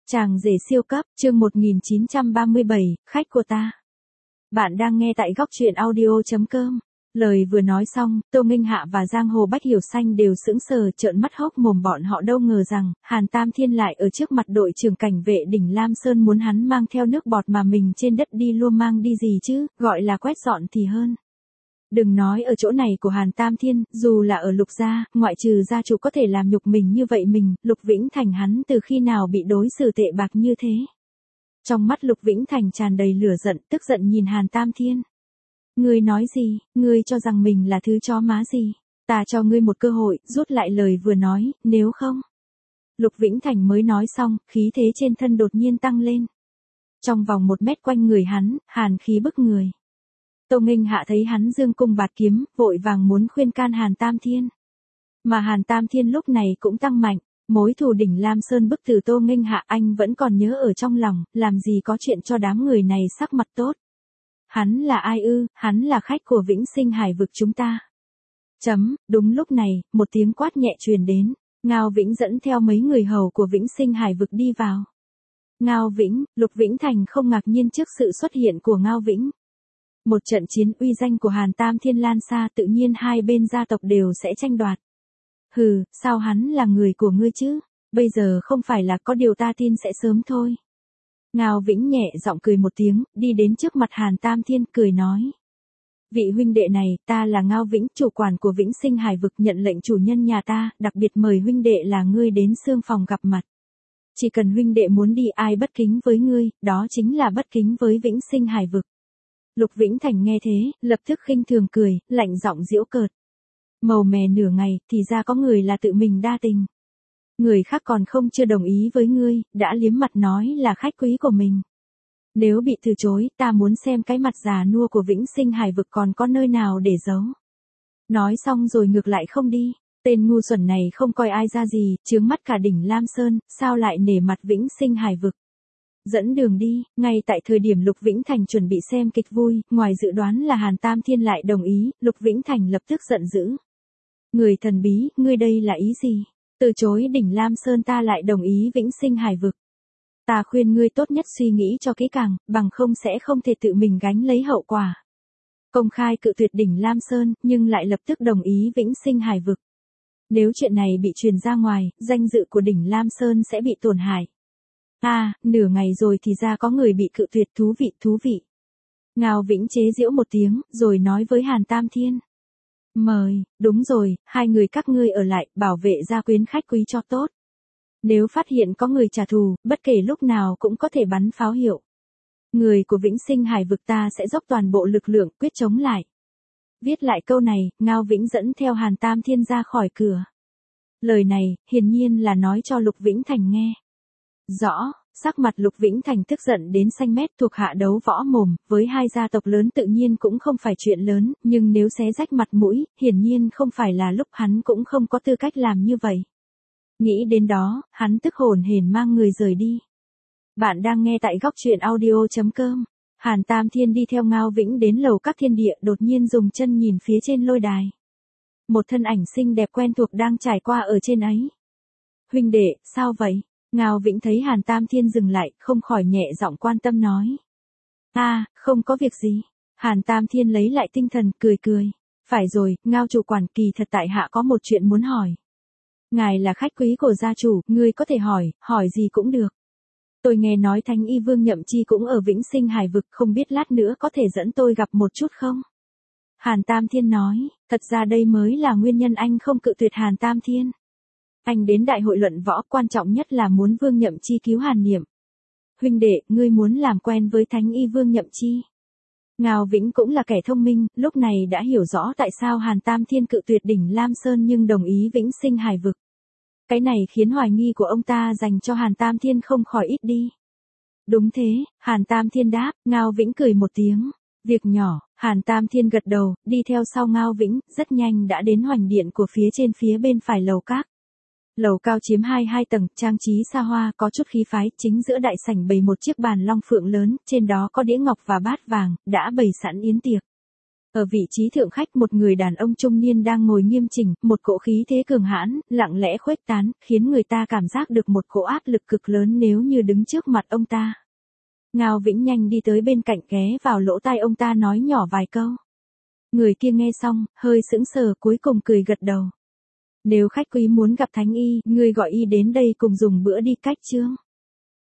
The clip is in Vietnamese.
Chàng rể siêu cấp, chương 1937, khách của ta. Bạn đang nghe tại góc truyện audio.com. Lời vừa nói xong, Tô Nghênh Hạ và Giang Hồ Bách Hiểu Xanh đều sững sờ trợn mắt hốc mồm, bọn họ đâu ngờ rằng, Hàn Tam Thiên lại ở trước mặt đội trưởng cảnh vệ đỉnh Lam Sơn muốn hắn mang theo nước bọt mà mình trên đất đi luôn mang đi gì chứ, gọi là quét dọn thì hơn. Đừng nói ở chỗ này của Hàn Tam Thiên, dù là ở Lục gia, ngoại trừ gia chủ có thể làm nhục mình như vậy mình, Lục Vĩnh Thành hắn từ khi nào bị đối xử tệ bạc như thế. Trong mắt Lục Vĩnh Thành tràn đầy lửa giận, tức giận nhìn Hàn Tam Thiên. Ngươi nói gì, ngươi cho rằng mình là thứ chó má gì, ta cho ngươi một cơ hội, rút lại lời vừa nói, nếu không. Lục Vĩnh Thành mới nói xong, khí thế trên thân đột nhiên tăng lên. Trong vòng 1 mét quanh người hắn, hàn khí bức người. Tô Nghênh Hạ thấy hắn dương cung bạt kiếm, vội vàng muốn khuyên can Hàn Tam Thiên. Mà Hàn Tam Thiên lúc này cũng tăng mạnh, mối thù đỉnh Lam Sơn bức từ Tô Nghênh Hạ anh vẫn còn nhớ ở trong lòng, làm gì có chuyện cho đám người này sắc mặt tốt. Hắn là ai ư, hắn là khách của Vĩnh Sinh Hải vực chúng ta. Đúng lúc này, một tiếng quát nhẹ truyền đến, Ngao Vĩnh dẫn theo mấy người hầu của Vĩnh Sinh Hải vực đi vào. Ngao Vĩnh, Lục Vĩnh Thành không ngạc nhiên trước sự xuất hiện của Ngao Vĩnh. Một trận chiến uy danh của Hàn Tam Thiên lan xa, tự nhiên hai bên gia tộc đều sẽ tranh đoạt. Hừ, sao hắn là người của ngươi chứ? Bây giờ không phải là có điều ta tin sẽ sớm thôi. Ngao Vĩnh nhẹ giọng cười một tiếng, đi đến trước mặt Hàn Tam Thiên cười nói. Vị huynh đệ này, ta là Ngao Vĩnh, chủ quản của Vĩnh Sinh Hải vực, nhận lệnh chủ nhân nhà ta, đặc biệt mời huynh đệ là ngươi đến xương phòng gặp mặt. Chỉ cần huynh đệ muốn đi, ai bất kính với ngươi, đó chính là bất kính với Vĩnh Sinh Hải vực. Lục Vĩnh Thành nghe thế, lập tức khinh thường cười, lạnh giọng giễu cợt. Màu mè nửa ngày, thì ra có người là tự mình đa tình. Người khác còn không chưa đồng ý với ngươi, đã liếm mặt nói là khách quý của mình. Nếu bị từ chối, ta muốn xem cái mặt già nua của Vĩnh Sinh Hải vực còn có nơi nào để giấu. Nói xong rồi ngược lại không đi. Tên ngu xuẩn này không coi ai ra gì, chướng mắt cả đỉnh Lam Sơn, sao lại nể mặt Vĩnh Sinh Hải vực. Dẫn đường đi, ngay tại thời điểm Lục Vĩnh Thành chuẩn bị xem kịch vui, ngoài dự đoán là Hàn Tam Thiên lại đồng ý, Lục Vĩnh Thành lập tức giận dữ. Người thần bí, ngươi đây là ý gì? Từ chối đỉnh Lam Sơn ta lại đồng ý Vĩnh Sinh Hải vực. Ta khuyên ngươi tốt nhất suy nghĩ cho kỹ càng, bằng không sẽ không thể tự mình gánh lấy hậu quả. Công khai cự tuyệt đỉnh Lam Sơn, nhưng lại lập tức đồng ý Vĩnh Sinh Hải vực. Nếu chuyện này bị truyền ra ngoài, danh dự của đỉnh Lam Sơn sẽ bị tổn hại. Nửa ngày rồi thì ra có người bị cự tuyệt, thú vị. Ngao Vĩnh chế giễu một tiếng, rồi nói với Hàn Tam Thiên. Mời, đúng rồi, hai người các ngươi ở lại, bảo vệ gia quyến khách quý cho tốt. Nếu phát hiện có người trả thù, bất kể lúc nào cũng có thể bắn pháo hiệu. Người của Vĩnh Sinh Hải vực ta sẽ dốc toàn bộ lực lượng quyết chống lại. Viết lại câu này, Ngao Vĩnh dẫn theo Hàn Tam Thiên ra khỏi cửa. Lời này, hiển nhiên là nói cho Lục Vĩnh Thành nghe. Rõ, sắc mặt Lục Vĩnh Thành tức giận đến xanh mét, thuộc hạ đấu võ mồm, với hai gia tộc lớn tự nhiên cũng không phải chuyện lớn, nhưng nếu xé rách mặt mũi, hiển nhiên không phải là lúc hắn cũng không có tư cách làm như vậy. Nghĩ đến đó, hắn tức hổn hển mang người rời đi. Bạn đang nghe tại góc truyện audio.com. Hàn Tam Thiên đi theo Ngao Vĩnh đến lầu các thiên địa, đột nhiên dùng chân nhìn phía trên lôi đài. Một thân ảnh xinh đẹp quen thuộc đang trải qua ở trên ấy. Huynh đệ, sao vậy? Ngao Vĩnh thấy Hàn Tam Thiên dừng lại, không khỏi nhẹ giọng quan tâm nói. Không có việc gì. Hàn Tam Thiên lấy lại tinh thần, cười. Phải rồi, Ngao chủ quản, kỳ thật tại hạ có một chuyện muốn hỏi. Ngài là khách quý của gia chủ, ngươi có thể hỏi gì cũng được. Tôi nghe nói Thánh Y Vương Nhậm Chi cũng ở Vĩnh Sinh Hải vực, không biết lát nữa có thể dẫn tôi gặp một chút không? Hàn Tam Thiên nói, thật ra đây mới là nguyên nhân anh không cự tuyệt Hàn Tam Thiên. Anh đến đại hội luận võ, quan trọng nhất là muốn Vương Nhậm Chi cứu Hàn Niệm. Huynh đệ, ngươi muốn làm quen với Thánh Y Vương Nhậm Chi. Ngao Vĩnh cũng là kẻ thông minh, lúc này đã hiểu rõ tại sao Hàn Tam Thiên cự tuyệt đỉnh Lam Sơn nhưng đồng ý Vĩnh Sinh Hải vực. Cái này khiến hoài nghi của ông ta dành cho Hàn Tam Thiên không khỏi ít đi. Đúng thế, Hàn Tam Thiên đáp, Ngao Vĩnh cười một tiếng. Việc nhỏ, Hàn Tam Thiên gật đầu, đi theo sau Ngao Vĩnh, rất nhanh đã đến hoành điện của phía bên phải lầu các. Lầu cao chiếm 22 tầng, trang trí xa hoa, có chút khí phái, chính giữa đại sảnh bày một chiếc bàn long phượng lớn, trên đó có đĩa ngọc và bát vàng, đã bày sẵn yến tiệc. Ở vị trí thượng khách một người đàn ông trung niên đang ngồi nghiêm chỉnh, một cỗ khí thế cường hãn, lặng lẽ khuếch tán, khiến người ta cảm giác được một cỗ áp lực cực lớn nếu như đứng trước mặt ông ta. Ngao Vĩnh nhanh đi tới bên cạnh ghé vào lỗ tai ông ta nói nhỏ vài câu. Người kia nghe xong, hơi sững sờ cuối cùng cười gật đầu. Nếu khách quý muốn gặp Thánh Y, ngươi gọi y đến đây cùng dùng bữa đi cách chương.